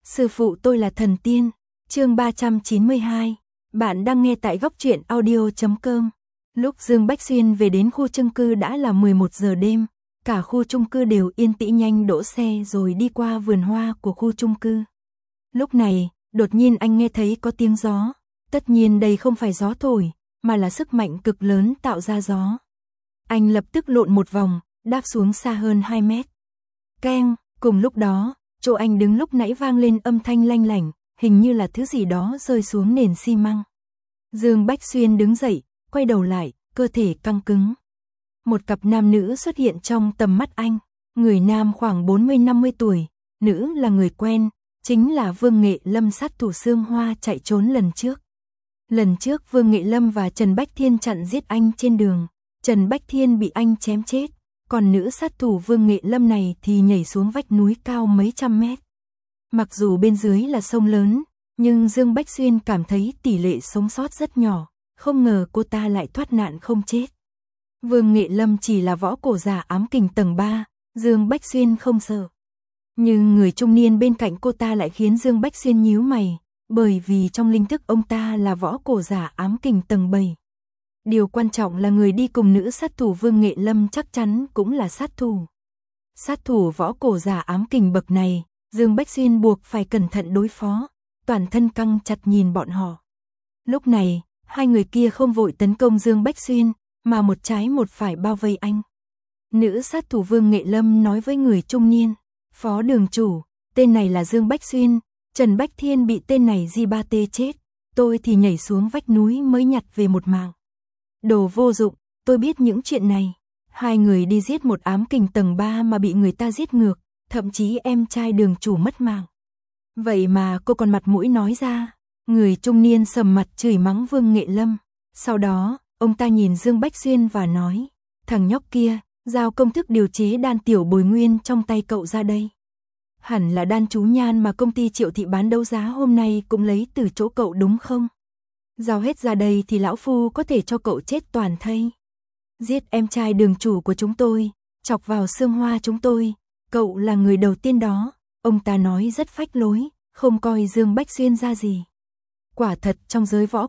Sư phụ tôi là thần tiên. Chương 392. Bạn đang nghe tại góc truyện audio.com. Lúc Dương Bách Xuyên về đến khu chung cư đã là 11 giờ đêm, cả khu chung cư đều yên tĩnh, nhanh đỗ xe rồi đi qua vườn hoa của khu chung cư. Lúc này, đột nhiên anh nghe thấy có tiếng gió, tất nhiên đây không phải gió thổi, mà là sức mạnh cực lớn tạo ra gió. Anh lập tức lộn một vòng, đáp xuống xa hơn 2 mét. Keng, cùng lúc đó, chỗ anh đứng lúc nãy vang lên âm thanh lanh lảnh, hình như là thứ gì đó rơi xuống nền xi măng. Dương Bách Xuyên đứng dậy, quay đầu lại, cơ thể căng cứng. Một cặp nam nữ xuất hiện trong tầm mắt anh, người nam khoảng 40-50 tuổi, nữ là người quen, chính là Vương Nghệ Lâm, sát thủ Sương Hoa chạy trốn lần trước. Lần trước Vương Nghệ Lâm và Trần Bách Thiên chặn giết anh trên đường, Trần Bách Thiên bị anh chém chết, còn nữ sát thủ Vương Nghệ Lâm này thì nhảy xuống vách núi cao mấy trăm mét. Mặc dù bên dưới là sông lớn, nhưng Dương Bách Xuyên cảm thấy tỷ lệ sống sót rất nhỏ, không ngờ cô ta lại thoát nạn không chết. Vương Nghệ Lâm chỉ là võ cổ giả ám kình tầng 3, Dương Bách Xuyên không sợ. Nhưng người trung niên bên cạnh cô ta lại khiến Dương Bách Xuyên nhíu mày, bởi vì trong linh thức ông ta là võ cổ giả ám kình tầng 7. Điều quan trọng là người đi cùng nữ sát thủ Vương Nghệ Lâm chắc chắn cũng là sát thủ. Sát thủ võ cổ giả ám kình bậc này, Dương Bách Xuyên buộc phải cẩn thận đối phó, toàn thân căng chặt nhìn bọn họ. Lúc này, hai người kia không vội tấn công Dương Bách Xuyên, mà một trái một phải bao vây anh. Nữ sát thủ Vương Nghệ Lâm nói với người trung niên, Phó đường chủ, tên này là Dương Bách Xuyên, Trần Bách Thiên bị tên này G3T chết, tôi thì nhảy xuống vách núi mới nhặt về một mạng. Đồ vô dụng, tôi biết những chuyện này. Hai người đi giết một ám kình tầng 3 mà bị người ta giết ngược, thậm chí em trai đường chủ mất mạng. Vậy mà cô còn mặt mũi nói ra. Người trung niên sầm mặt chửi mắng Vương Nghệ Lâm. Sau đó, ông ta nhìn Dương Bách Xuyên và nói, thằng nhóc kia, giao công thức điều chế đan tiểu bồi nguyên trong tay cậu ra đây. Hẳn là đan chú nhan mà công ty Triệu Thị bán đấu giá hôm nay cũng lấy từ chỗ cậu đúng không? Giao hết ra đây thì lão phu có thể cho cậu chết toàn thây. Giết em trai đường chủ của chúng tôi, chọc vào Sương Hoa chúng tôi, cậu là người đầu tiên đó. Ông ta nói rất phách lối, không coi Dương Bách Xuyên ra gì. Quả thật trong giới võ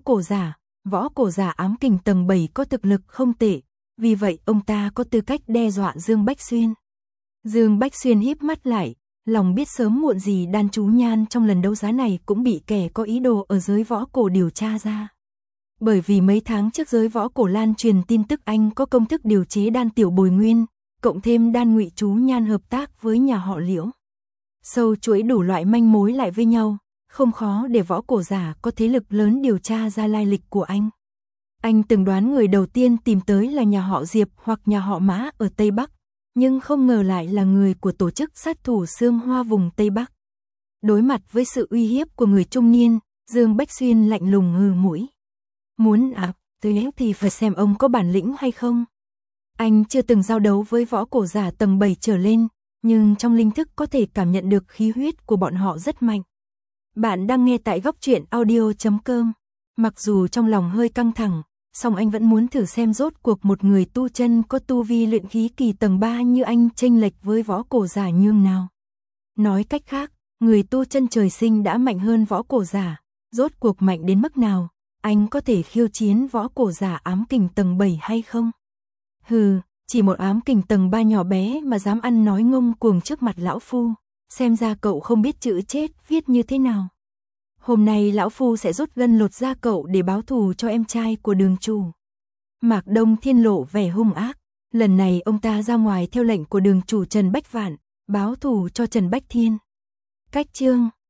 cổ giả ám kình tầng 7 có thực lực không tệ, vì vậy ông ta có tư cách đe dọa Dương Bách Xuyên. Dương Bách Xuyên híp mắt lại, lòng biết sớm muộn gì đan chú nhan trong lần đấu giá này cũng bị kẻ có ý đồ ở giới võ cổ điều tra ra. Bởi vì mấy tháng trước giới võ cổ lan truyền tin tức anh có công thức điều chế đan tiểu bồi nguyên, cộng thêm đan ngụy chú nhan hợp tác với nhà họ Liễu. Sâu chuỗi đủ loại manh mối lại với nhau, không khó để võ cổ giả có thế lực lớn điều tra ra lai lịch của anh. Anh từng đoán người đầu tiên tìm tới là nhà họ Diệp hoặc nhà họ Mã ở Tây Bắc, nhưng không ngờ lại là người của tổ chức sát thủ Sương Hoa vùng Tây Bắc. Đối mặt với sự uy hiếp của người trung niên, Dương Bách Xuyên lạnh lùng hừ mũi. Muốn tới thì phải xem ông có bản lĩnh hay không. Anh chưa từng giao đấu với võ cổ giả tầng 7 trở lên, nhưng trong linh thức có thể cảm nhận được khí huyết của bọn họ rất mạnh. Bạn đang nghe tại góc truyện audio.com. Mặc dù trong lòng hơi căng thẳng, song anh vẫn muốn thử xem rốt cuộc một người tu chân có tu vi luyện khí kỳ tầng 3 như anh chênh lệch với võ cổ giả nhường nào. Nói cách khác, người tu chân trời sinh đã mạnh hơn võ cổ giả, rốt cuộc mạnh đến mức nào, anh có thể khiêu chiến võ cổ giả ám kình tầng 7 hay không? Hừ, chỉ một ám kình tầng 3 nhỏ bé mà dám ăn nói ngông cuồng trước mặt lão phu, xem ra cậu không biết chữ chết viết như thế nào. Hôm nay lão phu sẽ rút gân lột da cậu để báo thù cho em trai của đường chủ. Mạc Đông Thiên lộ vẻ hung ác, lần này ông ta ra ngoài theo lệnh của đường chủ Trần Bách Vạn, báo thù cho Trần Bách Thiên. Cách chương